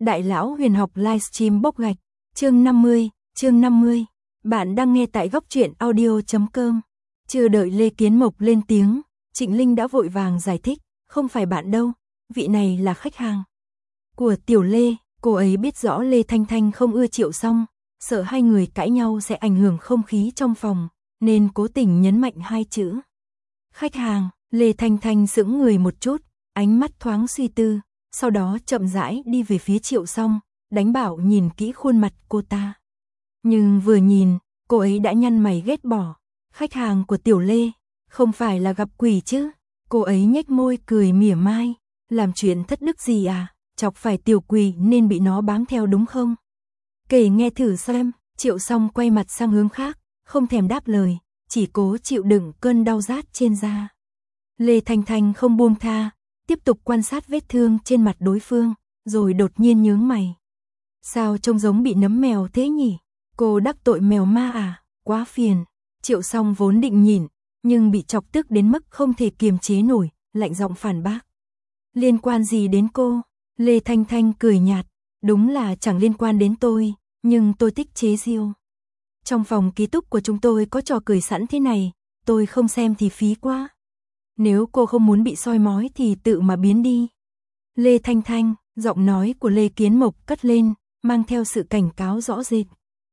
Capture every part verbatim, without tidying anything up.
Đại lão huyền học livestream bốc gạch, chương năm mươi, chương năm mươi. Bạn đang nghe tại góc truyện audio chấm com. Chưa đợi Lê Kiến Mộc lên tiếng, Trịnh Linh đã vội vàng giải thích, không phải bạn đâu, vị này là khách hàng của Tiểu Lê. Cô ấy biết rõ Lê Thanh Thanh không ưa Triệu Song, sợ hai người cãi nhau sẽ ảnh hưởng không khí trong phòng, nên cố tình nhấn mạnh hai chữ. Khách hàng. Lê Thanh Thanh sững người một chút, ánh mắt thoáng suy tư, sau đó chậm rãi đi về phía Triệu Song, đánh bảo nhìn kỹ khuôn mặt cô ta. Nhưng vừa nhìn, cô ấy đã nhăn mày ghét bỏ. Khách hàng của Tiểu Lê, không phải là gặp quỷ chứ? Cô ấy nhếch môi cười mỉa mai, làm chuyện thất đức gì à? Chọc phải tiểu quỷ nên bị nó bám theo đúng không? Kể nghe thử xem. Triệu Song quay mặt sang hướng khác, không thèm đáp lời, chỉ cố chịu đựng cơn đau rát trên da. Lê Thanh Thanh không buông tha, tiếp tục quan sát vết thương trên mặt đối phương, rồi đột nhiên nhướng mày. Sao trông giống bị nấm mèo thế nhỉ? Cô đắc tội mèo ma à? Quá phiền. Triệu Song vốn định nhịn, nhưng bị chọc tức đến mức không thể kiềm chế nổi, lạnh giọng phản bác. Liên quan gì đến cô? Lê Thanh Thanh cười nhạt, đúng là chẳng liên quan đến tôi, nhưng tôi thích chế giễu. Trong phòng ký túc của chúng tôi có trò cười sẵn thế này, tôi không xem thì phí quá. Nếu cô không muốn bị soi mói thì tự mà biến đi. Lê Thanh Thanh, giọng nói của Lê Kiến Mộc cất lên, mang theo sự cảnh cáo rõ rệt.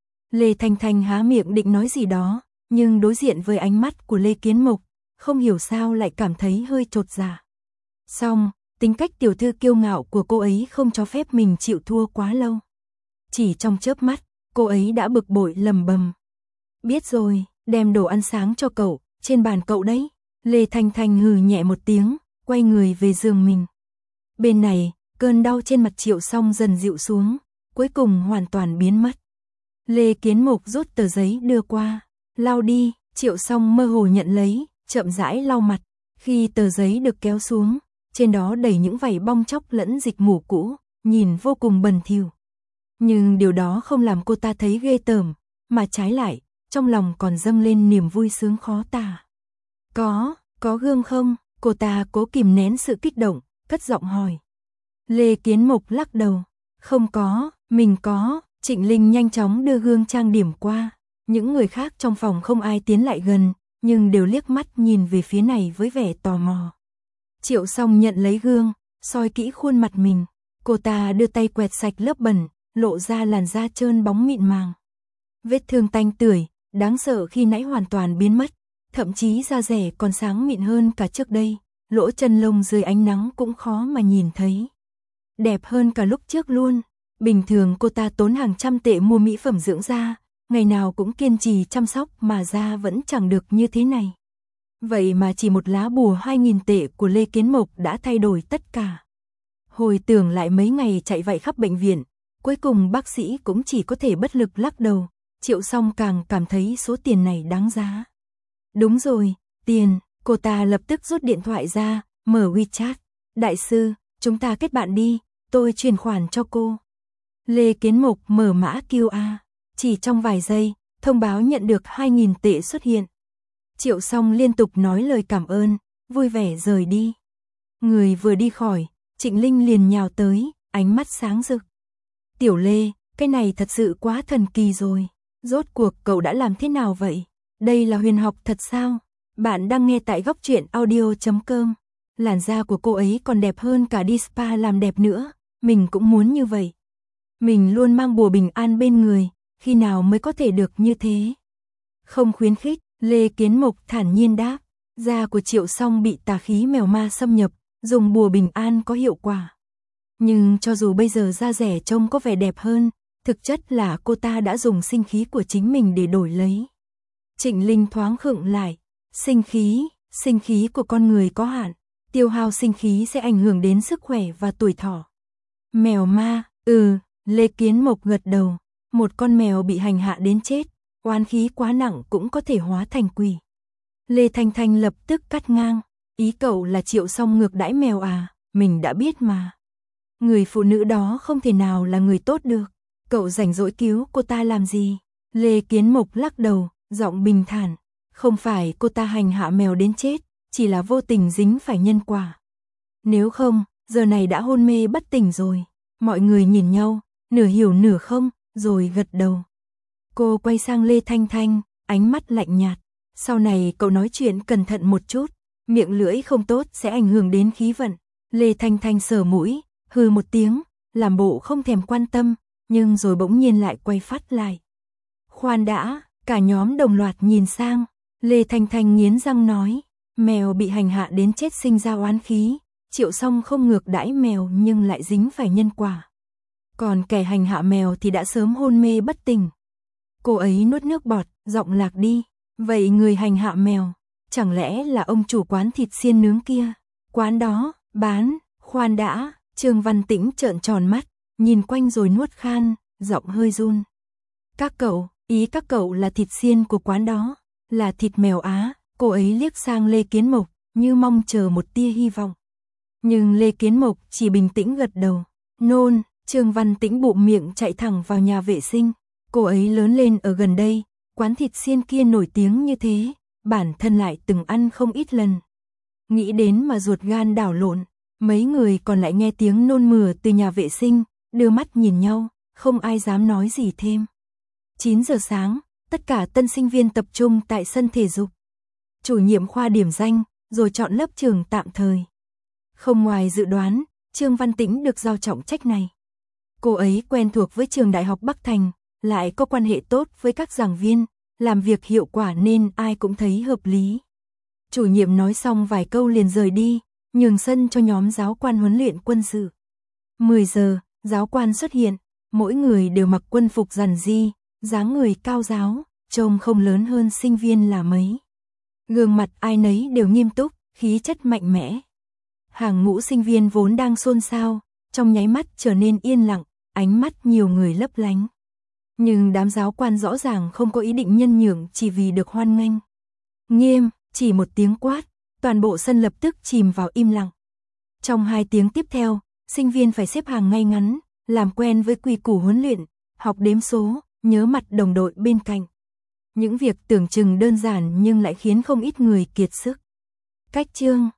Lê Thanh Thanh há miệng định nói gì đó, nhưng đối diện với ánh mắt của Lê Kiến Mộc, không hiểu sao lại cảm thấy hơi chột dạ. Xong, tính cách tiểu thư kiêu ngạo của cô ấy không cho phép mình chịu thua quá lâu. Chỉ trong chớp mắt, cô ấy đã bực bội lầm bầm. Biết rồi, đem đồ ăn sáng cho cậu, trên bàn cậu đấy. Lê Thanh Thanh hừ nhẹ một tiếng, quay người về giường mình. Bên này, cơn đau trên mặt Triệu Song dần dịu xuống, cuối cùng hoàn toàn biến mất. Lê Kiến Mộc rút tờ giấy đưa qua, lau đi. Triệu Song mơ hồ nhận lấy, chậm rãi lau mặt. Khi tờ giấy được kéo xuống, trên đó đầy những vảy bong chóc lẫn dịch mủ cũ, nhìn vô cùng bẩn thỉu. Nhưng điều đó không làm cô ta thấy ghê tởm, mà trái lại, trong lòng còn dâng lên niềm vui sướng khó tả. Có, có gương không? Cô ta cố kìm nén sự kích động, cất giọng hỏi. Lê Kiến Mộc lắc đầu. Không có, mình có. Trịnh Linh nhanh chóng đưa gương trang điểm qua. Những người khác trong phòng không ai tiến lại gần, nhưng đều liếc mắt nhìn về phía này với vẻ tò mò. Triệu Song nhận lấy gương, soi kỹ khuôn mặt mình. Cô ta đưa tay quẹt sạch lớp bẩn, lộ ra làn da trơn bóng mịn màng. Vết thương tanh tưởi, đáng sợ khi nãy hoàn toàn biến mất. Thậm chí da rẻ còn sáng mịn hơn cả trước đây, lỗ chân lông dưới ánh nắng cũng khó mà nhìn thấy. Đẹp hơn cả lúc trước luôn. Bình thường cô ta tốn hàng trăm tệ mua mỹ phẩm dưỡng da, ngày nào cũng kiên trì chăm sóc mà da vẫn chẳng được như thế này. Vậy mà chỉ một lá bùa hai nghìn tệ của Lê Kiến Mộc đã thay đổi tất cả. Hồi tưởng lại mấy ngày chạy vạy khắp bệnh viện, cuối cùng bác sĩ cũng chỉ có thể bất lực lắc đầu. Triệu Song càng cảm thấy số tiền này đáng giá. Đúng rồi, tiền. Cô ta lập tức rút điện thoại ra, mở WeChat. Đại sư, chúng ta kết bạn đi, tôi chuyển khoản cho cô. Lê Kiến Mộc mở mã quy rờ. Chỉ trong vài giây, thông báo nhận được hai nghìn tệ xuất hiện. Triệu Song liên tục nói lời cảm ơn, vui vẻ rời đi. Người vừa đi khỏi, Trịnh Linh liền nhào tới, ánh mắt sáng rực. Tiểu Lê, cái này thật sự quá thần kỳ rồi. Rốt cuộc cậu đã làm thế nào vậy? Đây là huyền học thật sao? Bạn đang nghe tại góc truyện audio chấm com. Làn da của cô ấy còn đẹp hơn cả đi spa làm đẹp nữa. Mình cũng muốn như vậy. Mình luôn mang bùa bình an bên người, khi nào mới có thể được như thế? Không khuyến khích, Lê Kiến Mộc thản nhiên đáp. Da của Triệu Song bị tà khí mèo ma xâm nhập, dùng bùa bình an có hiệu quả. Nhưng cho dù bây giờ da rẻ trông có vẻ đẹp hơn, thực chất là cô ta đã dùng sinh khí của chính mình để đổi lấy. Trịnh Linh thoáng khựng lại. Sinh khí, sinh khí của con người có hạn, tiêu hao sinh khí sẽ ảnh hưởng đến sức khỏe và tuổi thọ. Mèo ma, ừ, Lê Kiến Mộc gật đầu. Một con mèo bị hành hạ đến chết, oán khí quá nặng cũng có thể hóa thành quỷ. Lê Thanh Thanh lập tức cắt ngang. Ý cậu là Triệu Song ngược đãi mèo à? Mình đã biết mà. Người phụ nữ đó không thể nào là người tốt được. Cậu rảnh rỗi cứu cô ta làm gì? Lê Kiến Mộc lắc đầu, giọng bình thản. Không phải cô ta hành hạ mèo đến chết, chỉ là vô tình dính phải nhân quả. Nếu không, giờ này đã hôn mê bất tỉnh rồi. Mọi người nhìn nhau, nửa hiểu nửa không, rồi gật đầu. Cô quay sang Lê Thanh Thanh, ánh mắt lạnh nhạt. Sau này cậu nói chuyện cẩn thận một chút, miệng lưỡi không tốt sẽ ảnh hưởng đến khí vận. Lê Thanh Thanh sờ mũi, hừ một tiếng, làm bộ không thèm quan tâm, nhưng rồi bỗng nhiên lại quay phát lại. Khoan đã, cả nhóm đồng loạt nhìn sang, Lê Thanh Thanh nghiến răng nói, mèo bị hành hạ đến chết sinh ra oán khí, Triệu Song không ngược đãi mèo nhưng lại dính phải nhân quả. Còn kẻ hành hạ mèo thì đã sớm hôn mê bất tỉnh. Cô ấy nuốt nước bọt, giọng lạc đi, vậy người hành hạ mèo, chẳng lẽ là ông chủ quán thịt xiên nướng kia? Quán đó, bán, khoan đã, Trương Văn Tĩnh trợn tròn mắt, nhìn quanh rồi nuốt khan, giọng hơi run. Các cậu, ý các cậu là thịt xiên của quán đó, là thịt mèo á, cô ấy liếc sang Lê Kiến Mộc, như mong chờ một tia hy vọng. Nhưng Lê Kiến Mộc chỉ bình tĩnh gật đầu, nôn, Trương Văn Tĩnh bụm miệng chạy thẳng vào nhà vệ sinh. Cô ấy lớn lên ở gần đây, quán thịt xiên kia nổi tiếng như thế, bản thân lại từng ăn không ít lần. Nghĩ đến mà ruột gan đảo lộn, mấy người còn lại nghe tiếng nôn mửa từ nhà vệ sinh, đưa mắt nhìn nhau, không ai dám nói gì thêm. chín giờ sáng, tất cả tân sinh viên tập trung tại sân thể dục. Chủ nhiệm khoa điểm danh, rồi chọn lớp trường tạm thời. Không ngoài dự đoán, Trương Văn Tĩnh được giao trọng trách này. Cô ấy quen thuộc với trường Đại học Bắc Thành, lại có quan hệ tốt với các giảng viên, làm việc hiệu quả nên ai cũng thấy hợp lý. Chủ nhiệm nói xong vài câu liền rời đi, nhường sân cho nhóm giáo quan huấn luyện quân sự. mười giờ, giáo quan xuất hiện, mỗi người đều mặc quân phục rằn ri, dáng người cao ráo, trông không lớn hơn sinh viên là mấy. Gương mặt ai nấy đều nghiêm túc, khí chất mạnh mẽ. Hàng ngũ sinh viên vốn đang xôn xao, trong nháy mắt trở nên yên lặng, ánh mắt nhiều người lấp lánh. Nhưng đám giáo quan rõ ràng không có ý định nhân nhượng chỉ vì được hoan nghênh. Nghiêm, chỉ một tiếng quát, toàn bộ sân lập tức chìm vào im lặng. Trong hai tiếng tiếp theo, sinh viên phải xếp hàng ngay ngắn, làm quen với quy củ huấn luyện, học đếm số, nhớ mặt đồng đội bên cạnh. Những việc tưởng chừng đơn giản nhưng lại khiến không ít người kiệt sức. Cách chương